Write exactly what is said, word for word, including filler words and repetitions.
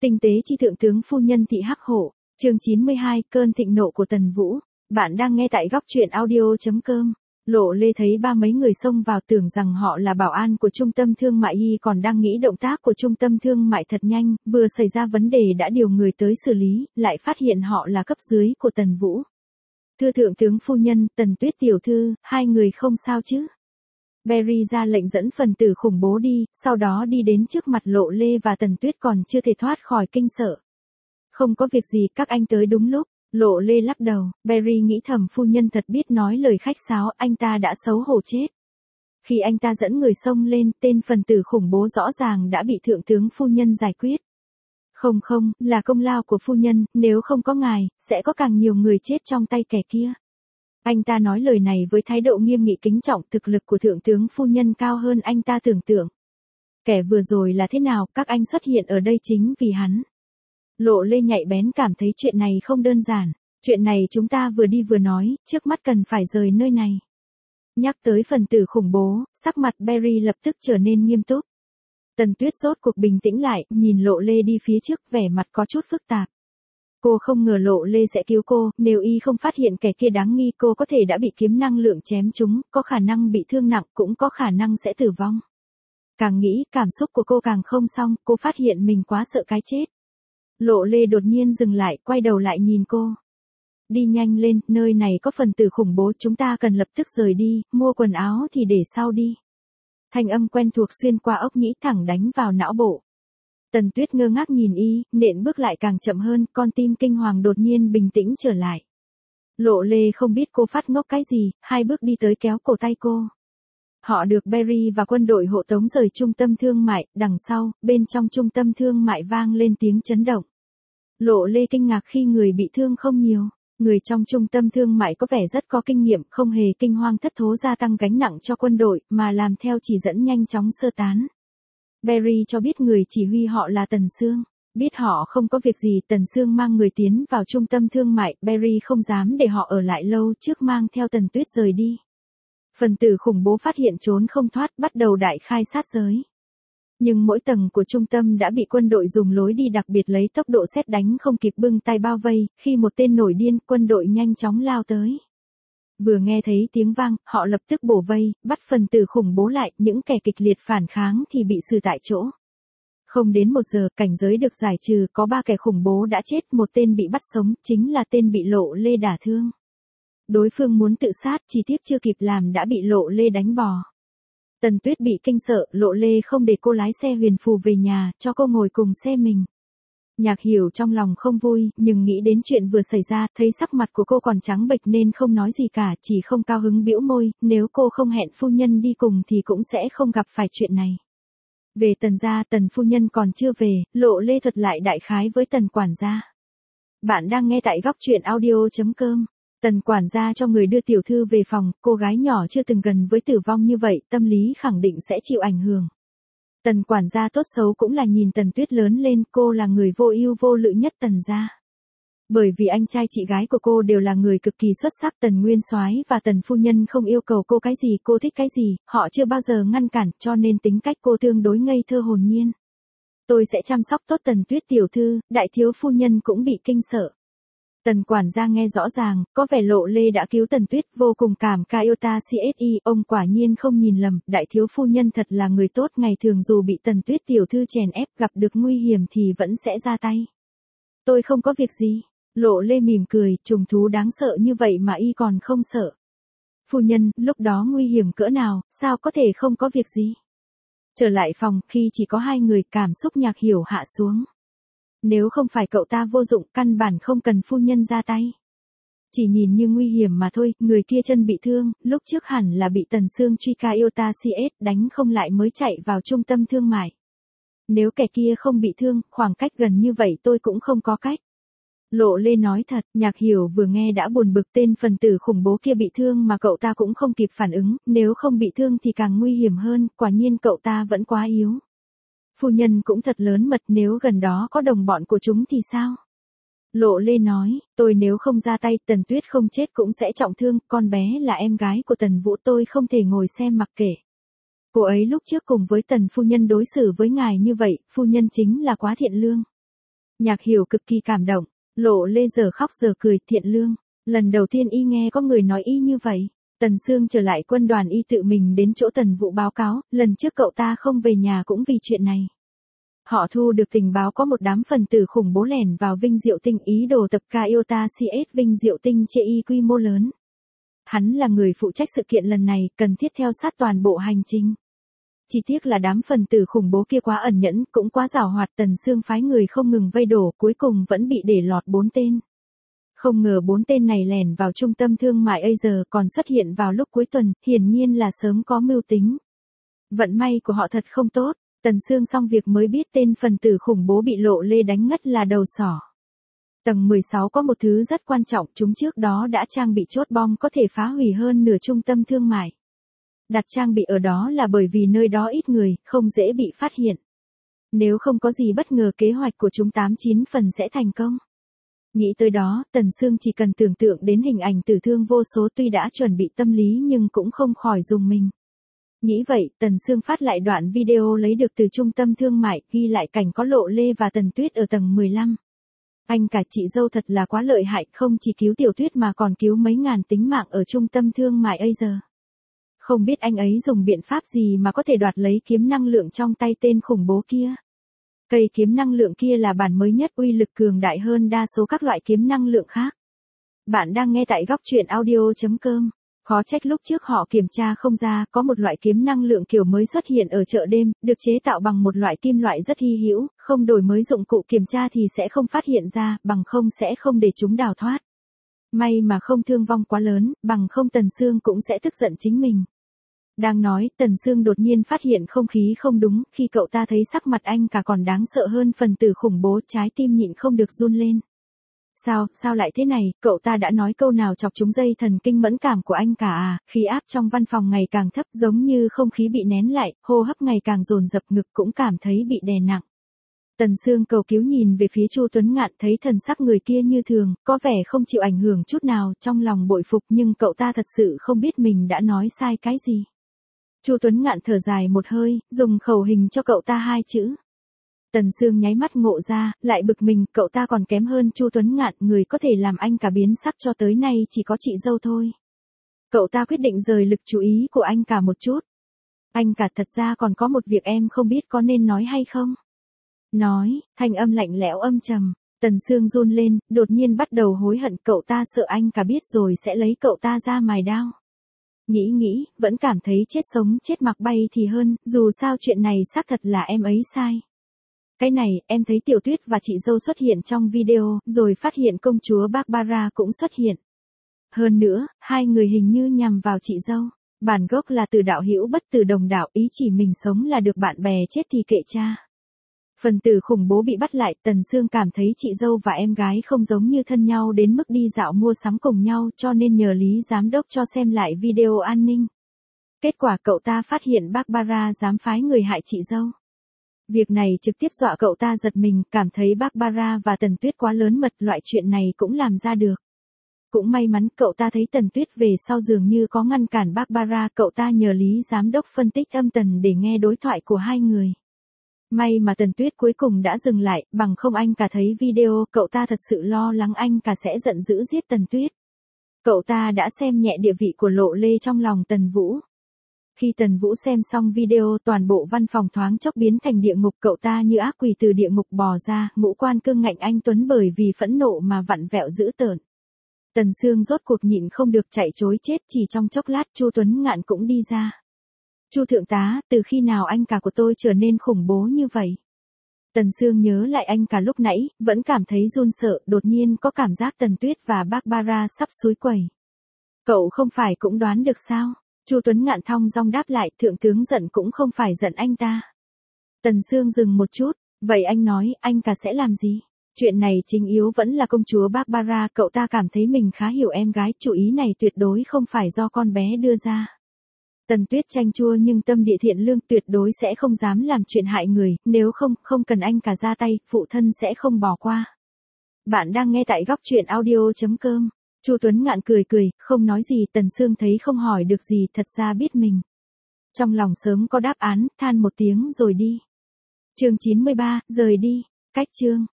Tinh tế chi thượng tướng phu nhân thị hắc hổ, chương chín mươi hai, cơn thịnh nộ của Tần Vũ. Bạn đang nghe tại góc truyện audio.com. Lộ Lê thấy ba mấy người xông vào tưởng rằng họ là bảo an của trung tâm thương mại y còn đang nghĩ động tác của trung tâm thương mại thật nhanh, vừa xảy ra vấn đề đã điều người tới xử lý, lại phát hiện họ là cấp dưới của Tần Vũ. Thưa thượng tướng phu nhân, Tần Tuyết tiểu thư, hai người không sao chứ? Barry ra lệnh dẫn phần tử khủng bố đi, sau đó đi đến trước mặt Lộ Lê và Tần Tuyết còn chưa thể thoát khỏi kinh sợ. Không có việc gì, các anh tới đúng lúc. Lộ Lê lắc đầu, Barry nghĩ thầm phu nhân thật biết nói lời khách sáo, anh ta đã xấu hổ chết. Khi anh ta dẫn người xông lên, tên phần tử khủng bố rõ ràng đã bị thượng tướng phu nhân giải quyết. Không không, là công lao của phu nhân, nếu không có ngài, sẽ có càng nhiều người chết trong tay kẻ kia. Anh ta nói lời này với thái độ nghiêm nghị kính trọng, thực lực của thượng tướng phu nhân cao hơn anh ta tưởng tượng. Kẻ vừa rồi là thế nào, các anh xuất hiện ở đây chính vì hắn. Lộ Lê nhạy bén cảm thấy chuyện này không đơn giản, chuyện này chúng ta vừa đi vừa nói, trước mắt cần phải rời nơi này. Nhắc tới phần tử khủng bố, sắc mặt Barry lập tức trở nên nghiêm túc. Tần Tuyết rốt cuộc bình tĩnh lại, nhìn Lộ Lê đi phía trước, vẻ mặt có chút phức tạp. Cô không ngờ Lộ Lê sẽ cứu cô, nếu y không phát hiện kẻ kia đáng nghi cô có thể đã bị kiếm năng lượng chém trúng, có khả năng bị thương nặng, cũng có khả năng sẽ tử vong. Càng nghĩ, cảm xúc của cô càng không xong, cô phát hiện mình quá sợ cái chết. Lộ Lê đột nhiên dừng lại, quay đầu lại nhìn cô. Đi nhanh lên, nơi này có phần tử khủng bố, chúng ta cần lập tức rời đi, mua quần áo thì để sau đi. Thanh âm quen thuộc xuyên qua ốc nhĩ thẳng đánh vào não bộ. Tần Tuyết ngơ ngác nhìn y, nện bước lại càng chậm hơn, con tim kinh hoàng đột nhiên bình tĩnh trở lại. Lộ Lê không biết cô phát ngốc cái gì, hai bước đi tới kéo cổ tay cô. Họ được Barry và quân đội hộ tống rời trung tâm thương mại, đằng sau, bên trong trung tâm thương mại vang lên tiếng chấn động. Lộ Lê kinh ngạc khi người bị thương không nhiều. Người trong trung tâm thương mại có vẻ rất có kinh nghiệm, không hề kinh hoang thất thố gia tăng gánh nặng cho quân đội, mà làm theo chỉ dẫn nhanh chóng sơ tán. Barry cho biết người chỉ huy họ là Tần Sương. Biết họ không có việc gì, Tần Sương mang người tiến vào trung tâm thương mại, Barry không dám để họ ở lại lâu trước mang theo Tần Tuyết rời đi. Phần tử khủng bố phát hiện trốn không thoát, bắt đầu đại khai sát giới. Nhưng mỗi tầng của trung tâm đã bị quân đội dùng lối đi đặc biệt lấy tốc độ sét đánh không kịp bưng tay bao vây, khi một tên nổi điên, quân đội nhanh chóng lao tới. Vừa nghe thấy tiếng vang, họ lập tức bổ vây, bắt phần tử khủng bố lại, những kẻ kịch liệt phản kháng thì bị xử tại chỗ. Không đến một giờ, cảnh giới được giải trừ, có ba kẻ khủng bố đã chết, một tên bị bắt sống, chính là tên bị Lộ Lê đả thương. Đối phương muốn tự sát, chỉ tiếc chưa kịp làm đã bị Lộ Lê đánh bò. Tần Tuyết bị kinh sợ, Lộ Lê không để cô lái xe huyền phù về nhà, cho cô ngồi cùng xe mình. Nhạc Hiểu trong lòng không vui, nhưng nghĩ đến chuyện vừa xảy ra, thấy sắc mặt của cô còn trắng bệch nên không nói gì cả, chỉ không cao hứng bĩu môi, nếu cô không hẹn phu nhân đi cùng thì cũng sẽ không gặp phải chuyện này. Về Tần gia, Tần phu nhân còn chưa về, Lộ Lê thuật lại đại khái với Tần quản gia. Bạn đang nghe tại góc truyện audio.com. Tần quản gia cho người đưa tiểu thư về phòng, cô gái nhỏ chưa từng gần với tử vong như vậy, tâm lý khẳng định sẽ chịu ảnh hưởng. Tần quản gia tốt xấu cũng là nhìn Tần Tuyết lớn lên, cô là người vô ưu vô lự nhất Tần gia. Bởi vì anh trai chị gái của cô đều là người cực kỳ xuất sắc, Tần Nguyên Soái và Tần phu nhân không yêu cầu cô cái gì, cô thích cái gì, họ chưa bao giờ ngăn cản, cho nên tính cách cô tương đối ngây thơ hồn nhiên. Tôi sẽ chăm sóc tốt Tần Tuyết tiểu thư, đại thiếu phu nhân cũng bị kinh sợ. Tần quản gia nghe rõ ràng, có vẻ Lộ Lê đã cứu Tần Tuyết, vô cùng cảm Kaiota xê ét i, ông quả nhiên không nhìn lầm, đại thiếu phu nhân thật là người tốt, ngày thường dù bị Tần Tuyết tiểu thư chèn ép, gặp được nguy hiểm thì vẫn sẽ ra tay. Tôi không có việc gì. Lộ Lê mỉm cười, trùng thú đáng sợ như vậy mà y còn không sợ. Phu nhân, lúc đó nguy hiểm cỡ nào, sao có thể không có việc gì. Trở lại phòng, khi chỉ có hai người, cảm xúc Nhạc Hiểu hạ xuống. Nếu không phải cậu ta vô dụng, căn bản không cần phu nhân ra tay. Chỉ nhìn như nguy hiểm mà thôi, người kia chân bị thương, lúc trước hẳn là bị Tần Sương truy Kaiota xê ét, đánh không lại mới chạy vào trung tâm thương mại. Nếu kẻ kia không bị thương, khoảng cách gần như vậy tôi cũng không có cách. Lộ Lê nói thật, Nhạc Hiểu vừa nghe đã buồn bực, tên phần tử khủng bố kia bị thương mà cậu ta cũng không kịp phản ứng, nếu không bị thương thì càng nguy hiểm hơn, quả nhiên cậu ta vẫn quá yếu. Phu nhân cũng thật lớn mật, nếu gần đó có đồng bọn của chúng thì sao? Lộ Lê nói, tôi nếu không ra tay, Tần Tuyết không chết cũng sẽ trọng thương, con bé là em gái của Tần Vũ, tôi không thể ngồi xem mặc kệ. Cô ấy lúc trước cùng với Tần phu nhân đối xử với ngài như vậy, phu nhân chính là quá thiện lương. Nhạc Hiểu cực kỳ cảm động, Lộ Lê giờ khóc giờ cười, thiện lương. Lần đầu tiên y nghe có người nói y như vậy. Tần Sương trở lại quân đoàn y tự mình đến chỗ Tần Vũ báo cáo, lần trước cậu ta không về nhà cũng vì chuyện này. Họ thu được tình báo có một đám phần tử khủng bố lẻn vào Vinh Diệu Tinh ý đồ tập ca Iota xê ét Vinh Diệu Tinh chê y quy mô lớn. Hắn là người phụ trách sự kiện lần này, cần thiết theo sát toàn bộ hành trình. Chỉ tiếc là đám phần tử khủng bố kia quá ẩn nhẫn, cũng quá giàu hoạt, Tần Sương phái người không ngừng vây đổ, cuối cùng vẫn bị để lọt bốn tên. Không ngờ bốn tên này lẻn vào trung tâm thương mại Asia còn xuất hiện vào lúc cuối tuần, hiển nhiên là sớm có mưu tính. Vận may của họ thật không tốt, Tần Sương xong việc mới biết tên phần tử khủng bố bị Lộ Lê đánh ngất là đầu sỏ. Tầng mười sáu có một thứ rất quan trọng, chúng trước đó đã trang bị chốt bom có thể phá hủy hơn nửa trung tâm thương mại. Đặt trang bị ở đó là bởi vì nơi đó ít người, không dễ bị phát hiện. Nếu không có gì bất ngờ kế hoạch của chúng tám chín phần sẽ thành công. Nghĩ tới đó, Tần Sương chỉ cần tưởng tượng đến hình ảnh tử thương vô số, tuy đã chuẩn bị tâm lý nhưng cũng không khỏi rùng mình. Nghĩ vậy, Tần Sương phát lại đoạn video lấy được từ trung tâm thương mại, ghi lại cảnh có Lộ Lê và Tần Tuyết ở tầng mười lăm. Anh cả chị dâu thật là quá lợi hại, không chỉ cứu Tiểu Tuyết mà còn cứu mấy ngàn tính mạng ở trung tâm thương mại Asia. Không biết anh ấy dùng biện pháp gì mà có thể đoạt lấy kiếm năng lượng trong tay tên khủng bố kia. Cây kiếm năng lượng kia là bản mới nhất, uy lực cường đại hơn đa số các loại kiếm năng lượng khác. Bạn đang nghe tại góc truyện audio chấm com. Khó trách lúc trước họ kiểm tra không ra, có một loại kiếm năng lượng kiểu mới xuất hiện ở chợ đêm, được chế tạo bằng một loại kim loại rất hy hữu, không đổi mới dụng cụ kiểm tra thì sẽ không phát hiện ra, bằng không sẽ không để chúng đào thoát. May mà không thương vong quá lớn, bằng không Tần Sương cũng sẽ tức giận chính mình. Đang nói, Tần Sương đột nhiên phát hiện không khí không đúng, khi cậu ta thấy sắc mặt anh cả còn đáng sợ hơn phần tử khủng bố, trái tim nhịn không được run lên. Sao, sao lại thế này, cậu ta đã nói câu nào chọc trúng dây thần kinh mẫn cảm của anh cả à, khí áp trong văn phòng ngày càng thấp, giống như không khí bị nén lại, hô hấp ngày càng dồn dập, ngực cũng cảm thấy bị đè nặng. Tần Sương cầu cứu nhìn về phía Chu Tuấn Ngạn, thấy thần sắc người kia như thường, có vẻ không chịu ảnh hưởng chút nào, trong lòng bội phục nhưng cậu ta thật sự không biết mình đã nói sai cái gì. Chu Tuấn Ngạn thở dài một hơi, dùng khẩu hình cho cậu ta hai chữ. Tần Sương nháy mắt ngộ ra, lại bực mình, cậu ta còn kém hơn Chu Tuấn Ngạn, người có thể làm anh cả biến sắc cho tới nay chỉ có chị dâu thôi. Cậu ta quyết định rời lực chú ý của anh cả một chút. Anh cả, thật ra còn có một việc em không biết có nên nói hay không? Nói, thanh âm lạnh lẽo âm trầm. Tần Sương run lên, đột nhiên bắt đầu hối hận, cậu ta sợ anh cả biết rồi sẽ lấy cậu ta ra mài đao. Nghĩ nghĩ, vẫn cảm thấy chết sống chết mặc bay thì hơn, dù sao chuyện này xác thật là em ấy sai. Cái này, em thấy Tiểu Tuyết và chị dâu xuất hiện trong video, rồi phát hiện công chúa Barbara cũng xuất hiện. Hơn nữa, hai người hình như nhằm vào chị dâu. Bản gốc là từ đạo hữu bất từ đồng đạo, ý chỉ mình sống là được bạn bè chết thì kệ cha. Phần tử khủng bố bị bắt lại, Tần Sương cảm thấy chị dâu và em gái không giống như thân nhau đến mức đi dạo mua sắm cùng nhau, cho nên nhờ Lý Giám đốc cho xem lại video an ninh. Kết quả cậu ta phát hiện Barbara dám phái người hại chị dâu. Việc này trực tiếp dọa cậu ta giật mình, cảm thấy Barbara và Tần Tuyết quá lớn mật, loại chuyện này cũng làm ra được. Cũng may mắn cậu ta thấy Tần Tuyết về sau dường như có ngăn cản Barbara, cậu ta nhờ Lý Giám đốc phân tích âm tần để nghe đối thoại của hai người. May mà Tần Tuyết cuối cùng đã dừng lại, bằng không anh cả thấy video, cậu ta thật sự lo lắng anh cả sẽ giận dữ giết Tần Tuyết. Cậu ta đã xem nhẹ địa vị của Lộ Lê trong lòng Tần Vũ. Khi Tần Vũ xem xong video, toàn bộ văn phòng thoáng chốc biến thành địa ngục, cậu ta như ác quỷ từ địa ngục bò ra, ngũ quan cương ngạnh anh tuấn bởi vì phẫn nộ mà vặn vẹo dữ tợn. Tần Sương rốt cuộc nhịn không được chạy trối chết, chỉ trong chốc lát Chu Tuấn Ngạn cũng đi ra. Chu thượng tá, từ khi nào anh cả của tôi trở nên khủng bố như vậy? Tần Sương nhớ lại anh cả lúc nãy, vẫn cảm thấy run sợ, đột nhiên có cảm giác Tần Tuyết và Barbara sắp xúi quẩy. Cậu không phải cũng đoán được sao? Chu Tuấn Ngạn thong dong đáp lại, thượng tướng giận cũng không phải giận anh ta. Tần Sương dừng một chút, vậy anh nói, anh cả sẽ làm gì? Chuyện này chính yếu vẫn là công chúa Barbara, cậu ta cảm thấy mình khá hiểu em gái, chủ ý này tuyệt đối không phải do con bé đưa ra. Tần Tuyết chanh chua nhưng tâm địa thiện lương, tuyệt đối sẽ không dám làm chuyện hại người, nếu không, không cần anh cả ra tay, phụ thân sẽ không bỏ qua. Bạn đang nghe tại góc truyện audio chấm com. Chu Tuấn Ngạn cười cười, không nói gì, Tần Sương thấy không hỏi được gì, thật ra biết mình. Trong lòng sớm có đáp án, than một tiếng rồi đi. Chương chín mươi ba, rời đi, cách chương.